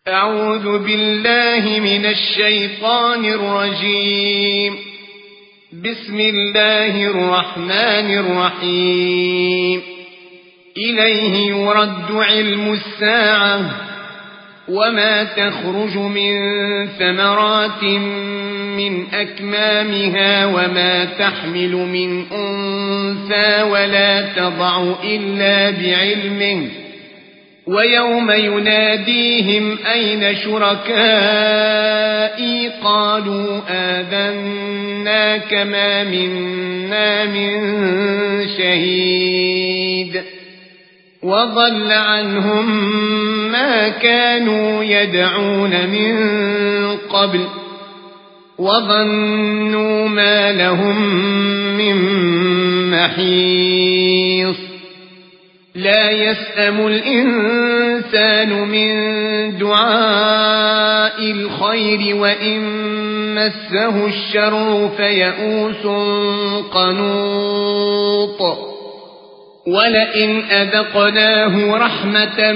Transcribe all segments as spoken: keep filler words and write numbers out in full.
أعوذ بالله من الشيطان الرجيم. بسم الله الرحمن الرحيم. إليه يرد علم الساعة وما تخرج من ثمرات من أكمامها وما تحمل من أنثى ولا تضع إلا بعلمه، ويوم يناديهم أين شركائي قالوا آذناك ما منا من شهيد، وضل عنهم ما كانوا يدعون من قبل وظنوا ما لهم من محيص. لا يسأم الإنسان من دعاء الخير وإن مسه الشر فيئوس قنوط. ولئن أذقناه رحمة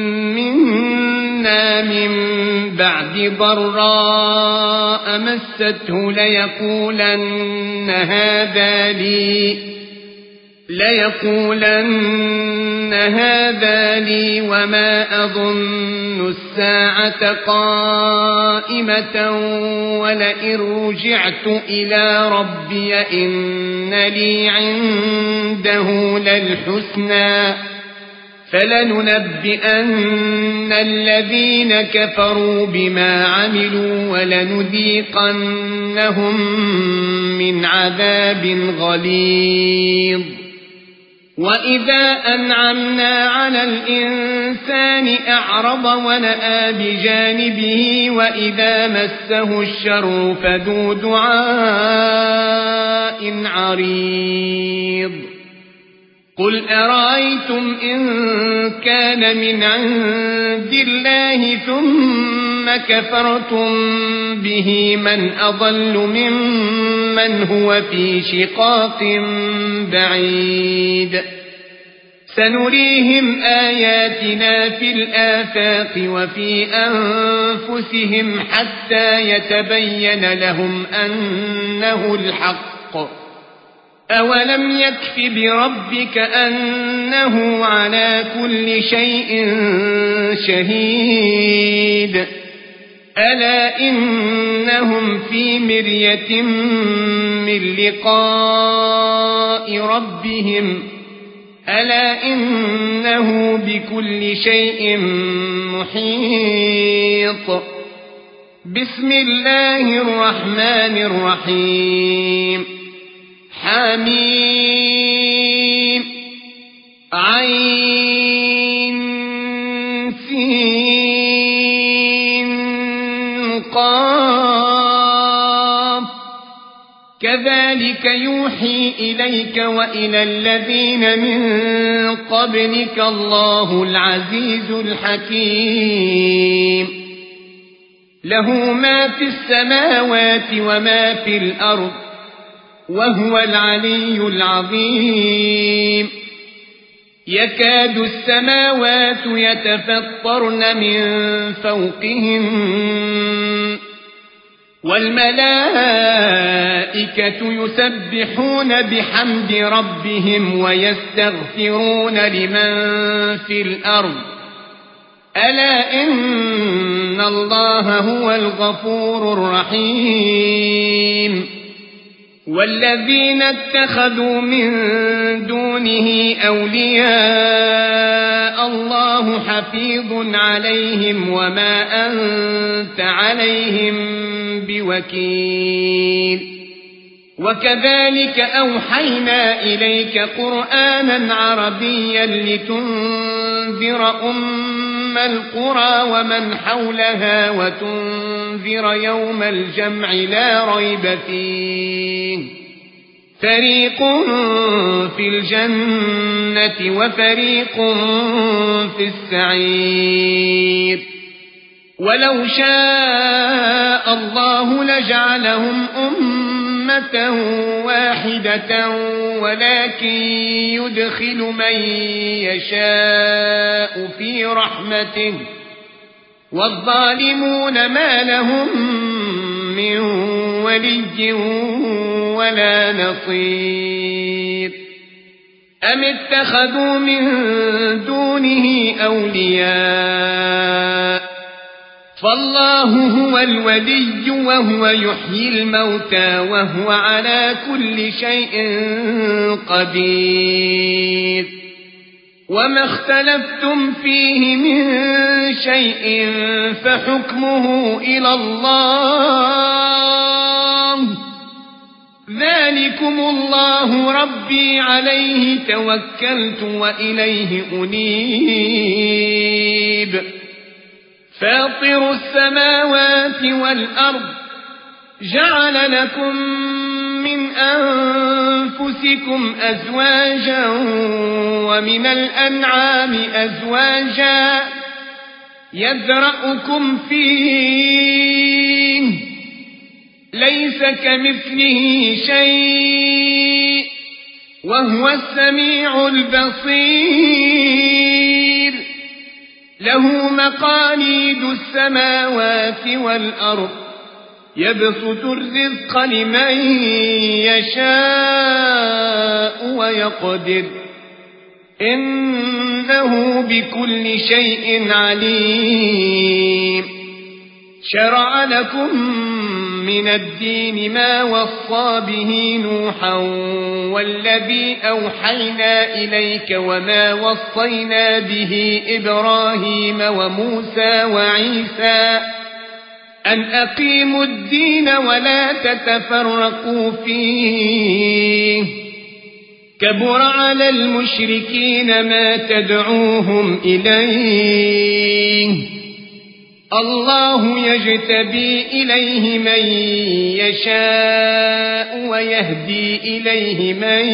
منا من بعد ضراء مسته ليقولن هذا لي ليقولن هذا لي وما أظن الساعة قائمة ولئن رجعت إلى ربي إن لي عنده للحسنى فلننبئن الذين كفروا بما عملوا ولنذيقنهم من عذاب غليظ. وإذا أنعمنا على الإنسان أعرض ونأى بجانبه وإذا مسه الشر فذو دعاء عريض. قل أرأيتم إن كان من عند الله ثم كفرتم به من أضل ممن هو في شقاق بعيد. سنريهم آياتنا في الآفاق وفي أنفسهم حتى يتبين لهم أنه الحق. أولم يكف بربك أنه على كل شيء شهيد. ألا إنهم في مرية من لقاء ربهم ألا إنه بكل شيء محيط. بسم الله الرحمن الرحيم. حميم عين سين قاف. كذلك يوحي إليك وإلى الذين من قبلك الله العزيز الحكيم. له ما في السماوات وما في الأرض وهو العلي العظيم. يكاد السماوات يتفطرن من فوقهم والملائكة يسبحون بحمد ربهم ويستغفرون لمن في الأرض ألا إن الله هو الغفور الرحيم. والذين اتخذوا من دونه أولياء الله حفيظ عليهم وما أنت عليهم بوكيل. وكذلك أوحينا إليك قرآنا عربيا لتنذر أم القرى ومن حولها وتنذر يوم الجمع لا ريب فيه. فريق في الجنة وفريق في السعير. ولو شاء الله لجعلهم أمة واحدة ولكن يدخل من يشاء في رحمته والظالمون ما لهم من ولي ولا نصير أم اتخذوا من دونه أولياء فالله هو الولي وهو يحيي الموتى وهو على كل شيء قدير وما اختلفتم فيه من شيء فحكمه إلى الله ذلكم الله ربي عليه توكلت وإليه أنيب فاطر السماوات والأرض جعل لكم من أنفسكم أزواجا ومن الأنعام أزواجا يذرأكم فيه ليس كمثله شيء وهو السميع البصير له مقاليد السماوات والأرض يبسط الرزق لمن يشاء ويقدر إنه بكل شيء عليم شرع لكم من الدين ما وصى به نوحا والذي أوحينا إليك وما وصينا به إبراهيم وموسى وعيسى أن أقيموا الدين ولا تتفرقوا فيه كبر على المشركين ما تدعوهم إليه الله يجتبي إليه من يشاء ويهدي إليه من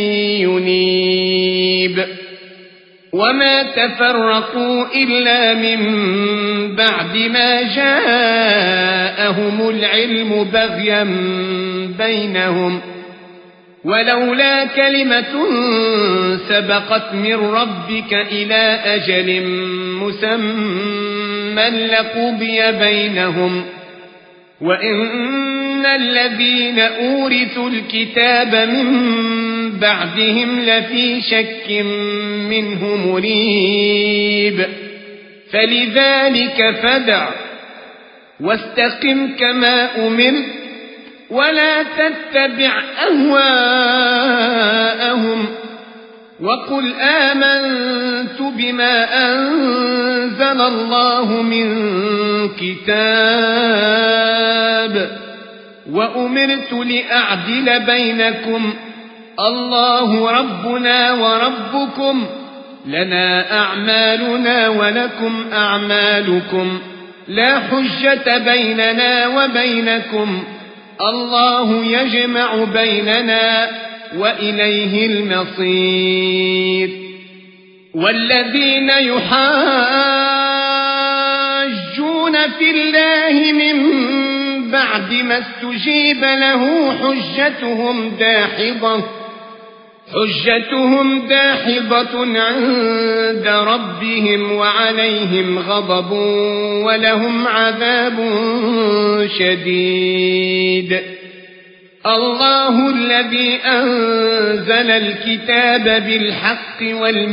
ينيب وما تفرقوا إلا من بعد ما جاءهم العلم بغيا بينهم ولولا كلمة سبقت من ربك إلى أجل مسمى لقضي بينهم وإن الذين أورثوا الكتاب من بعدهم لفي شك منه مريب فلذلك فدع واستقم كما أمرت ولا تتبع أهواءهم وقل آمنت بما أنزل الله من كتاب وأمرت لأعدل بينكم الله ربنا وربكم لنا أعمالنا ولكم أعمالكم لا حجة بيننا وبينكم الله يجمع بيننا وإليه المصير والذين يحاجون في الله من بعد ما استجيب له حجتهم داحضة حجتهم داحضة عند ربهم وعليهم غضب ولهم عذاب شديد الله الذي أنزل الكتاب بالحق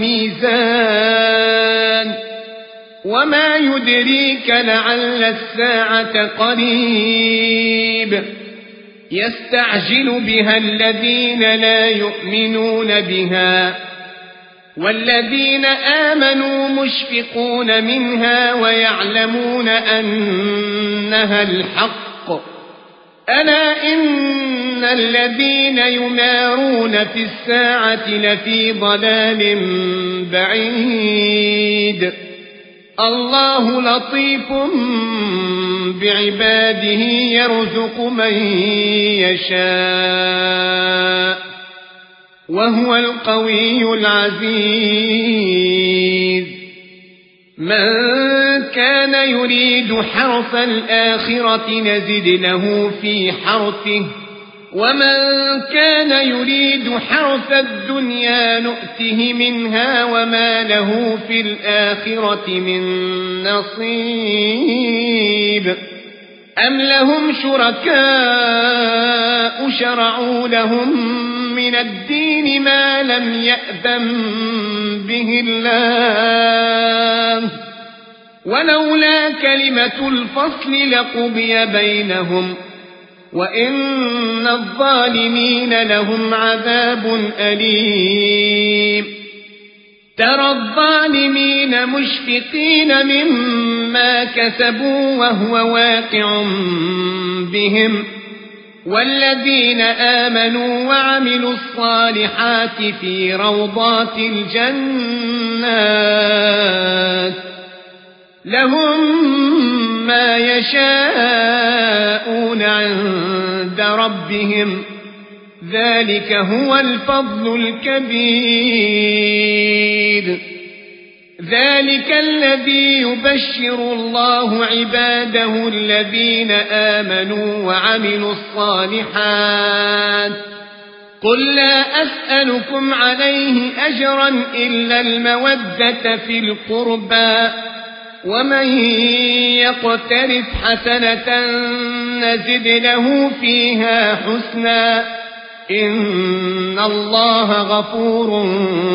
والميزان وما يدريك لعل الساعة قريب يستعجل بها الذين لا يؤمنون بها والذين آمنوا مشفقون منها ويعلمون أنها الحق ألا إن الذين يمارون في الساعة لفي ضلال بعيد الله لطيف بعباده يرزق من يشاء وهو القوي العزيز من كان يريد حرث الآخرة نزد له في حرثه ومن كان يريد حرث الدنيا نؤته منها وما له في الآخرة من نصيب أم لهم شركاء شرعوا لهم من الدين ما لم يأذن به الله ولولا كلمة الفصل لقضي بينهم وإن الظالمين لهم عذاب أليم ترى الظالمين مشفقين مما كسبوا وهو واقع بهم والذين آمنوا وعملوا الصالحات في روضات الجنات لهم ما يشاءون عند ربهم ذلك هو الفضل الكبير ذلك الذي يبشر الله عباده الذين آمنوا وعملوا الصالحات قل لا أسألكم عليه أجرا إلا المودة في القربى ومن يقترف حسنة نزد له فيها حسنا إن الله غفور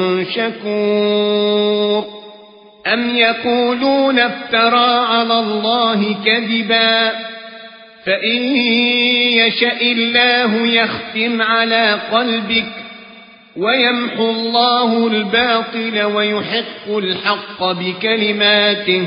شكور أم يقولون افترى على الله كذبا فإن يشأ الله يختم على قلبك ويمحو الله الباطل ويحق الحق بكلماته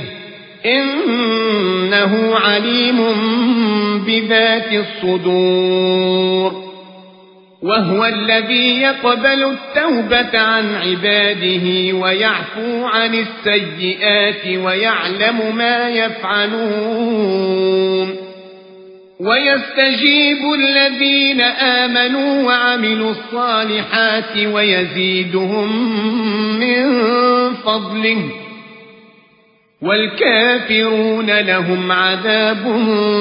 إنه عليم بذات الصدور وهو الذي يقبل التوبة عن عباده ويعفو عن السيئات ويعلم ما يفعلون ويستجيب الذين آمنوا وعملوا الصالحات ويزيدهم من فضله والكافرون لهم عذاب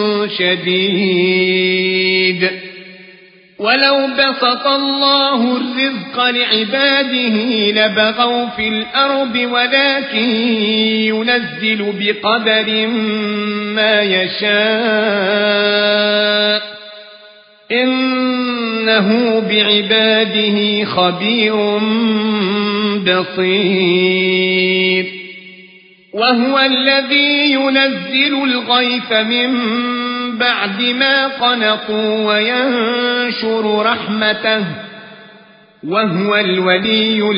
شديد ولو بسط الله الرزق لعباده لبغوا في الأرض ولكن ينزل بقدر ما يشاء إنه بعباده خبير بصير وهو الذي ينزل الغيث من بعد ما قنطوا وينشر رحمته وهو الولي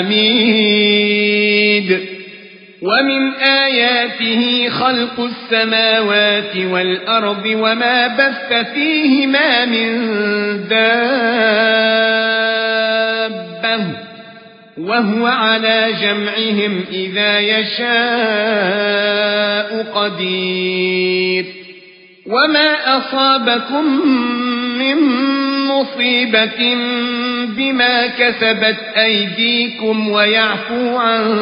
الحميد ومن آياته خلق السماوات والأرض وما بث فيهما من دابة وهو على جمعهم إذا يشاء قدير وما أصابكم من مصيبة بما كسبت أيديكم ويعفو عن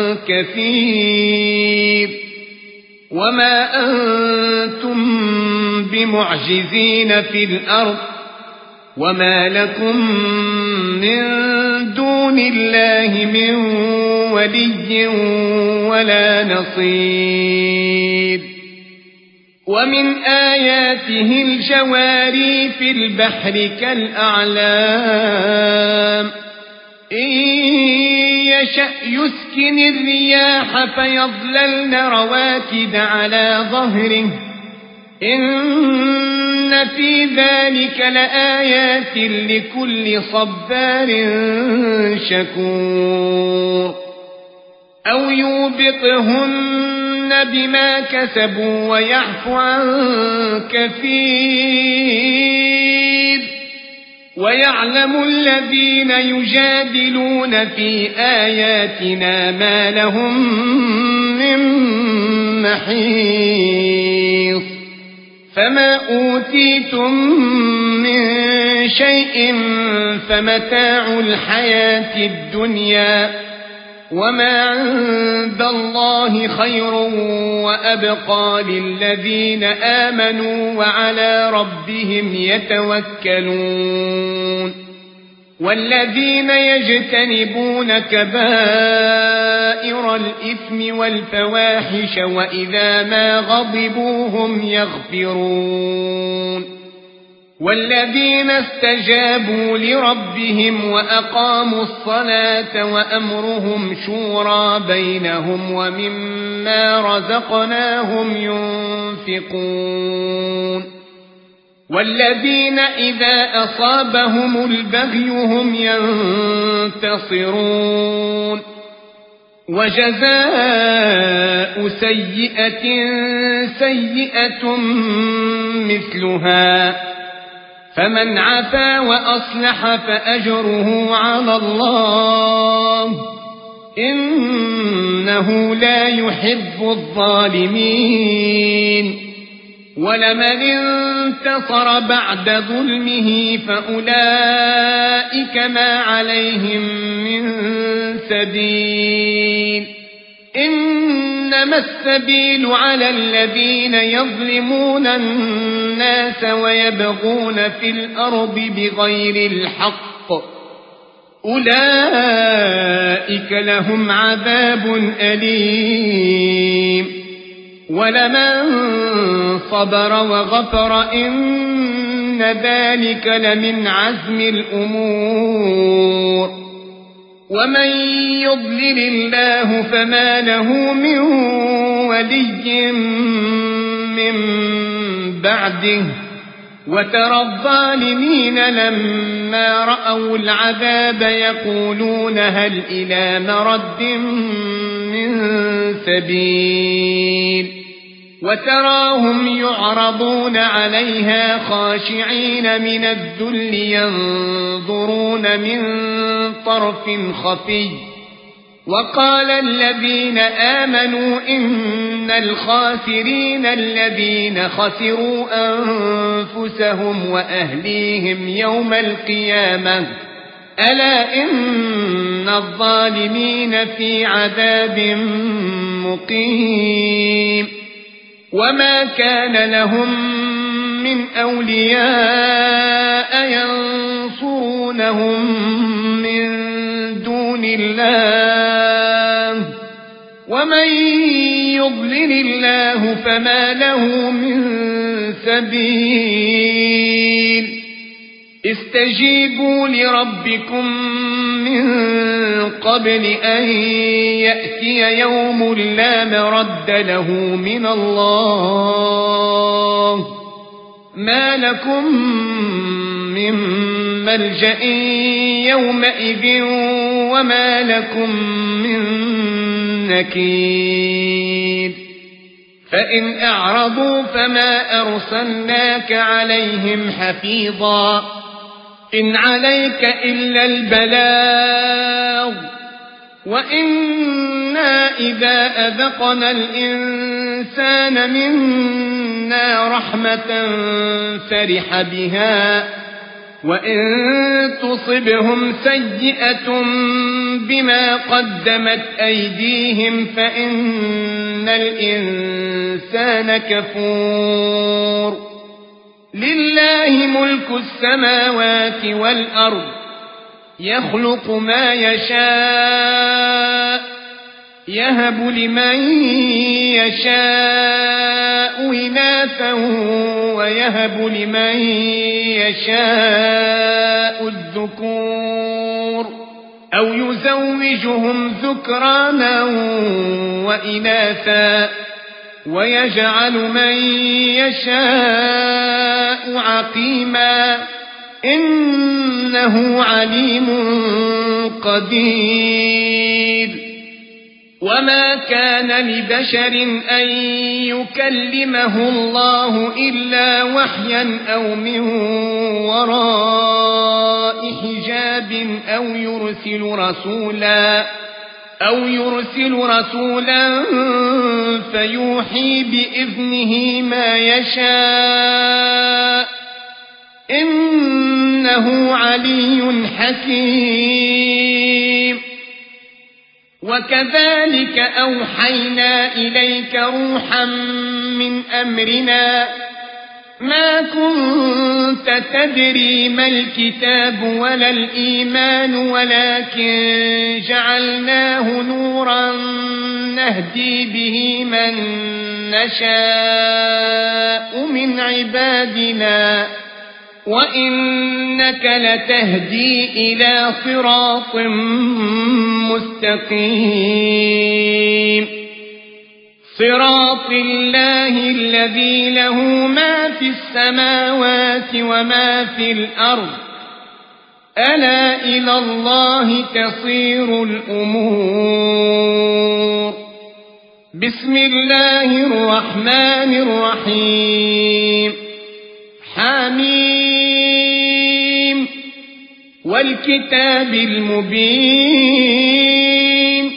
كثير وما أنتم بمعجزين في الأرض وما لكم من دون الله من ولي ولا نصير ومن آياته الجواري في البحر كالأعلام إن يشأ يسكن الرياح فيظللن رواكد على ظهره إن في ذلك لآيات لكل صبار شكور أو يوبقهن بما كسبوا ويعفو عن كثير ويعلم الذين يجادلون في آياتنا ما لهم من محيص فما أوتيتم من شيء فمتاع الحياة الدنيا وما عند الله خير وأبقى للذين آمنوا وعلى ربهم يتوكلون والذين يجتنبون كبائر الإثم والفواحش وإذا ما غضبوا هم يغفرون والذين استجابوا لربهم وأقاموا الصلاة وأمرهم شورى بينهم ومما رزقناهم ينفقون والذين إذا أصابهم البغي هم ينتصرون وجزاء سيئة سيئة مثلها فمن عفا وأصلح فأجره على الله إنه لا يحب الظالمين ولمن انتصر بعد ظلمه فأولئك ما عليهم من سبيل إنما السبيل على الذين يظلمون الناس ويبغون في الأرض بغير الحق أولئك لهم عذاب أليم ولمن صبر وغفر إن ذلك لمن عزم الأمور ومن يضلل الله فما له من ولي من بعده وترى الظالمين لما رأوا العذاب يقولون هل إلى مرد من سبيل وتراهم يعرضون عليها خاشعين من الذل ينظرون من طرف خفي وقال الذين آمنوا إن الخاسرين الذين خسروا أنفسهم وأهليهم يوم القيامة ألا إن الظالمين في عذاب مقيم وما كان لهم من أولياء ينصرونهم من دون الله ومن يضلل الله فما له من سبيل استجيبوا لربكم من قبل أن يأتي يوم لا مرد له من الله ما لكم من ملجأ يومئذ وما لكم من نكير فإن أعرضوا فما أرسلناك عليهم حفيظا إن عليك إلا البلاغ وإنا إذا أذقنا الإنسان منا رحمة فرح بها وإن تصبهم سيئة بما قدمت أيديهم فإن الإنسان كفور لله ملك السماوات والأرض يخلق ما يشاء يهب لمن يشاء إناثا ويهب لمن يشاء الذكور أو يزوجهم ذكرانا وإناثا ويجعل من يشاء عقيما إنه عليم قدير وما كان لبشر أن يكلمه الله إلا وحيا أو من وراء حجاب أو يرسل رسولا أو يرسل رسولا فيوحي بإذنه ما يشاء إنه علي حكيم وكذلك أوحينا إليك روحا من أمرنا ما كنت تدري ما الكتاب ولا الإيمان ولكن جعلناه نورا نهدي به من نشاء من عبادنا وإنك لتهدي إلى صراط مستقيم صراط الله الذي له ما في السماوات وما في الأرض ألا إلى الله تصير الأمور بسم الله الرحمن الرحيم حميم والكتاب المبين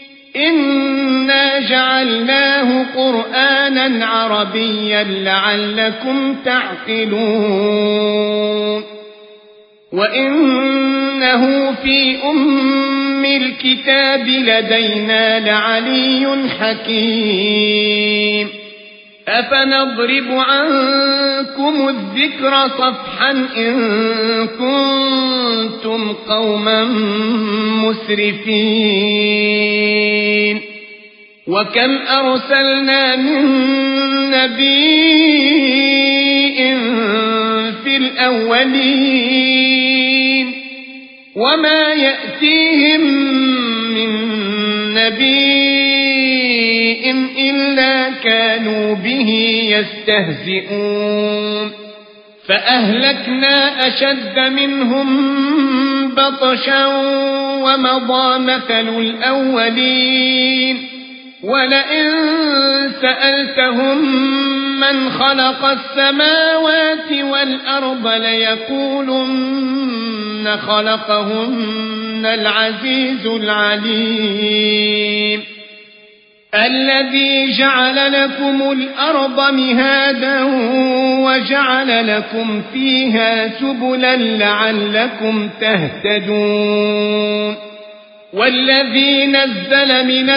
إنا جعلناه قرآنا عربيا لعلكم تعقلون وإنه في أم الكتاب لدينا لعلي حكيم أفنضرب عنكم الذكر صفحا إن كنتم قوما مسرفين وكم أرسلنا من نبي في الأولين وما يأتيهم من نبي إلا كانوا به يستهزئون فأهلكنا أشد منهم بطشا ومضى مثل الأولين ولئن سألتهم من خلق السماوات والأرض ليقولن خلقهن العزيز العليم الذي جعل لكم الأرض مهادا وجعل لكم فيها سبلا لعلكم تهتدون والذي نزل من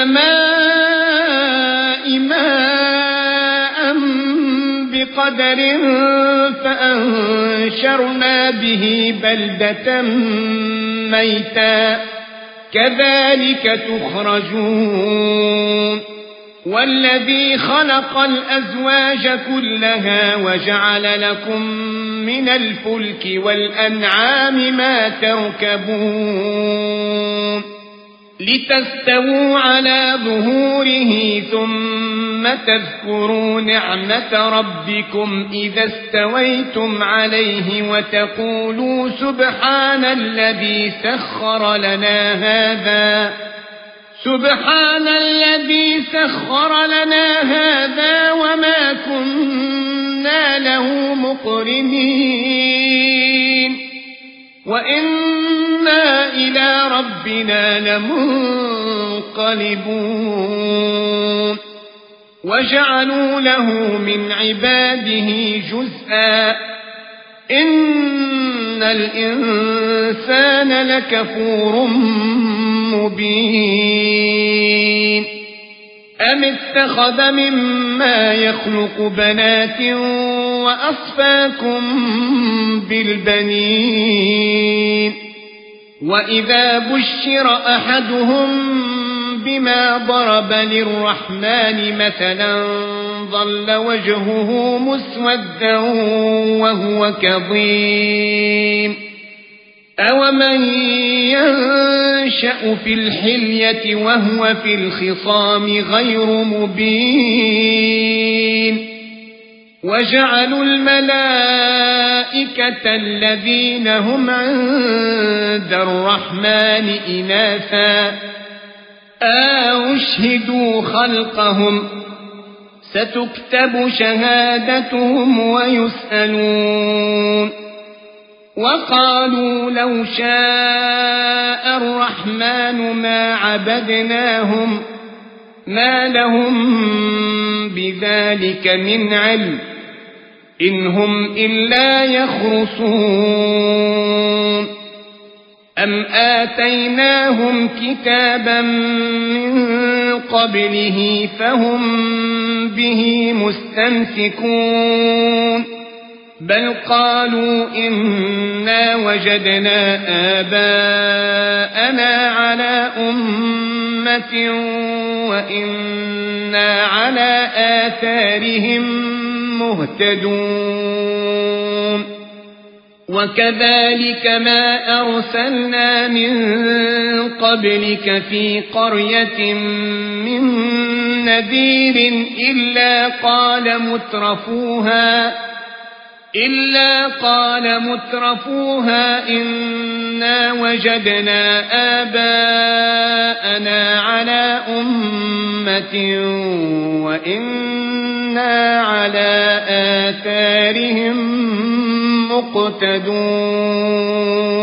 السماء ماء بقدر فأنشرنا به بلدة ميتا كذلك تخرجون والذي خلق الأزواج كلها وجعل لكم من الفلك والأنعام ما تركبون لتستووا على ظهوره ثم تذكروا نعمة ربكم إذا استويتم عليه وتقولوا سبحان الذي سخر لنا هذا سبحان الذي سخر لنا هذا وما كنا له مقرنين وإنا إلى ربنا لمنقلبون وجعلوا له من عباده جزءا إن الإنسان لكفور مبين أم اتخذ مما يخلق بنات وأصفاكم بالبنين وإذا بشر أحدهم بما ضرب للرحمن مثلا ظل وجهه مسودا وهو كظيم أومن ينشأ في الحلية وهو في الخصام غير مبين وجعلوا الملائكة الذين هم عند الرحمن إناثا أشهدوا خلقهم ستكتب شهادتهم ويسألون وقالوا لو شاء الرحمن ما عبدناهم ما لهم بذلك من علم إن هم إلا يخرصون أم آتيناهم كتابا من قبله فهم به مستمسكون بل قالوا إنا وجدنا آباءنا على أمة وإنا على آثارهم مهتدون وكذلك ما أرسلنا من قبلك في قرية من نذير إلا قال مترفوها إلا قال مترفوها إنا وجدنا آباءنا على أمة وإنا على آثارهم مقتدون